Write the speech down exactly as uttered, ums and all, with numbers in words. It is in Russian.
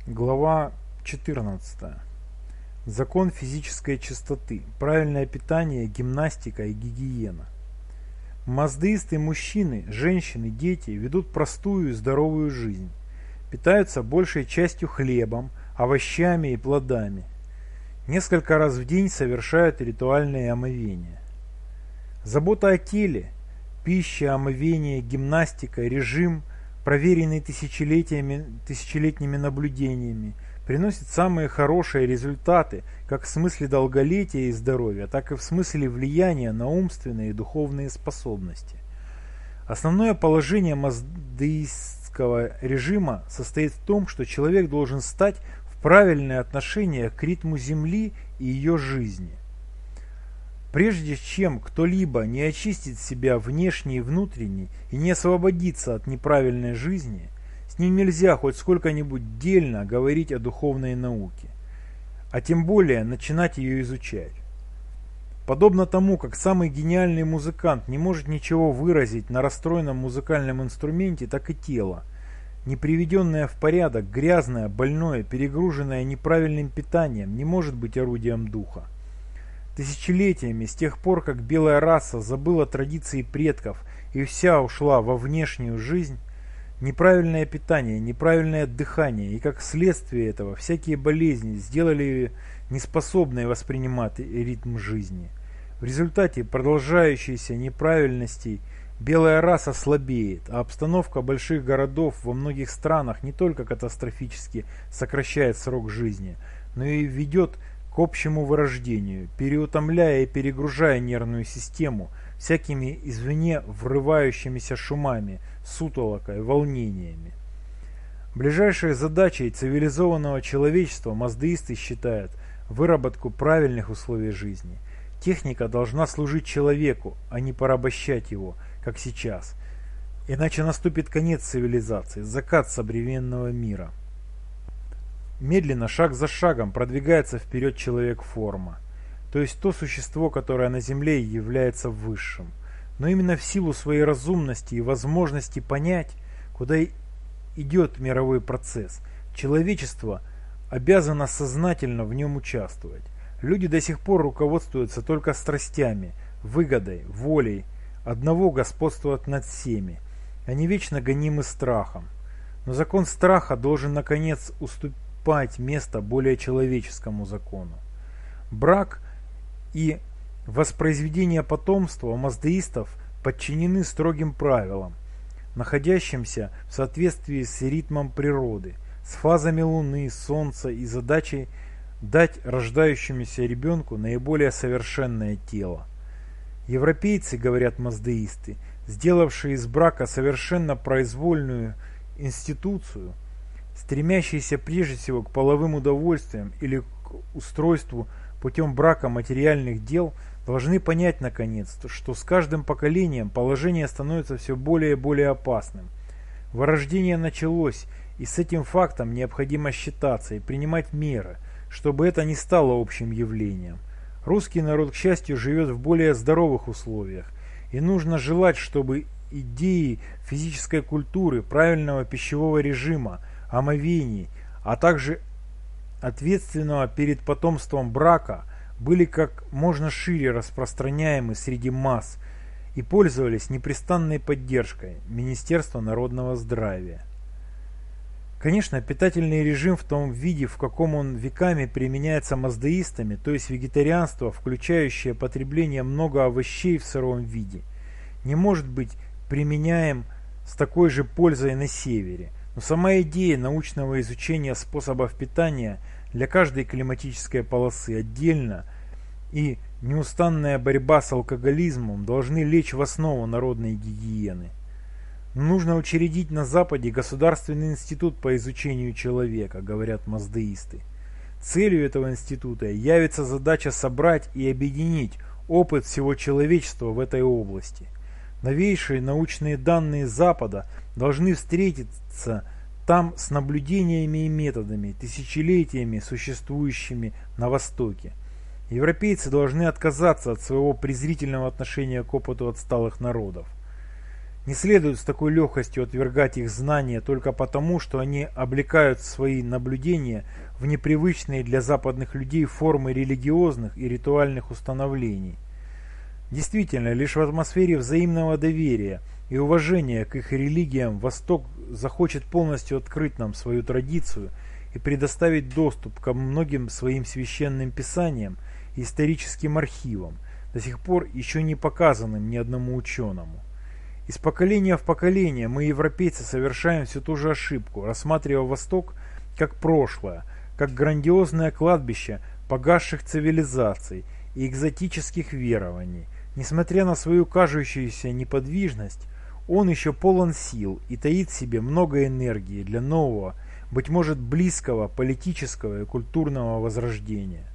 Глава четырнадцатая. Закон физической чистоты. Правильное питание, гимнастика и гигиена. Маздеисты мужчины, женщины, дети ведут простую и здоровую жизнь. Питаются большей частью хлебом, овощами и плодами. Несколько раз в день совершают ритуальные омовения. Забота о теле, пища, омовение, гимнастика, режим, проверенный тысячелетиями, тысячелетними наблюдениями, приносит самые хорошие результаты как в смысле долголетия и здоровья, так и в смысле влияния на умственные и духовные способности. Основное положение маздеистского режима состоит в том, что человек должен стать в правильное отношение к ритму Земли и ее жизни. Прежде чем кто-либо не очистит себя внешне и внутренне и не освободится от неправильной жизни, с ним нельзя хоть сколько-нибудь дельно говорить о духовной науке, а тем более начинать ее изучать. Подобно тому, как самый гениальный музыкант не может ничего выразить на расстроенном музыкальном инструменте, так и тело, не приведенное в порядок, грязное, больное, перегруженное неправильным питанием, не может быть орудием духа. Тысячелетиями, с тех пор, как белая раса забыла традиции предков и вся ушла во внешнюю жизнь, неправильное питание, неправильное дыхание и как следствие этого всякие болезни сделали ее неспособной воспринимать ритм жизни. В результате продолжающейся неправильностей белая раса слабеет, а обстановка больших городов во многих странах не только катастрофически сокращает срок жизни, но и ведет к общему вырождению, переутомляя и перегружая нервную систему всякими извне врывающимися шумами, сутолокой, волнениями. Ближайшей задачей цивилизованного человечества маздеисты считают выработку правильных условий жизни. Техника должна служить человеку, а не порабощать его, как сейчас. Иначе наступит конец цивилизации, закат современного мира. Медленно, шаг за шагом, продвигается вперед человек-форма, то есть то существо, которое на Земле является высшим. Но именно в силу своей разумности и возможности понять, куда идет мировой процесс, человечество обязано сознательно в нем участвовать. Люди до сих пор руководствуются только страстями, выгодой, волей, одного господствовать над всеми. Они вечно гонимы страхом. Но закон страха должен наконец уступить место более человеческому закону. Брак и воспроизведение потомства у маздеистов подчинены строгим правилам, находящимся в соответствии с ритмом природы, с фазами Луны, Солнца и задачей дать рождающемуся ребенку наиболее совершенное тело. Европейцы, говорят маздеисты, сделавшие из брака совершенно произвольную институцию, стремящиеся прежде всего к половым удовольствиям или к устройству путем брака материальных дел, должны понять наконец, что с каждым поколением положение становится все более и более опасным. Вырождение началось, и с этим фактом необходимо считаться и принимать меры, чтобы это не стало общим явлением. Русский народ, к счастью, живет в более здоровых условиях, и нужно желать, чтобы идеи физической культуры, правильного пищевого режима, омовений, а также ответственного перед потомством брака были как можно шире распространяемы среди масс и пользовались непрестанной поддержкой Министерства народного здравия. Конечно, питательный режим в том виде, в каком он веками применяется маздеистами, то есть вегетарианство, включающее потребление много овощей в сыром виде, не может быть применяем с такой же пользой на севере. Но сама идея научного изучения способов питания для каждой климатической полосы отдельно и неустанная борьба с алкоголизмом должны лечь в основу народной гигиены. Нужно учредить на Западе государственный институт по изучению человека, говорят маздеисты. Целью этого института явится задача собрать и объединить опыт всего человечества в этой области. Новейшие научные данные Запада должны встретиться там с наблюдениями и методами, тысячелетиями существующими на Востоке. Европейцы должны отказаться от своего презрительного отношения к опыту отсталых народов. Не следует с такой легкостью отвергать их знания только потому, что они облекают свои наблюдения в непривычные для западных людей формы религиозных и ритуальных установлений. Действительно, лишь в атмосфере взаимного доверия и уважения к их религиям Восток захочет полностью открыть нам свою традицию и предоставить доступ ко многим своим священным писаниям и историческим архивам, до сих пор еще не показанным ни одному ученому. Из поколения в поколение мы, европейцы, совершаем всю ту же ошибку, рассматривая Восток как прошлое, как грандиозное кладбище погасших цивилизаций и экзотических верований. Несмотря на свою кажущуюся неподвижность, он еще полон сил и таит в себе много энергии для нового, быть может близкого политического и культурного возрождения.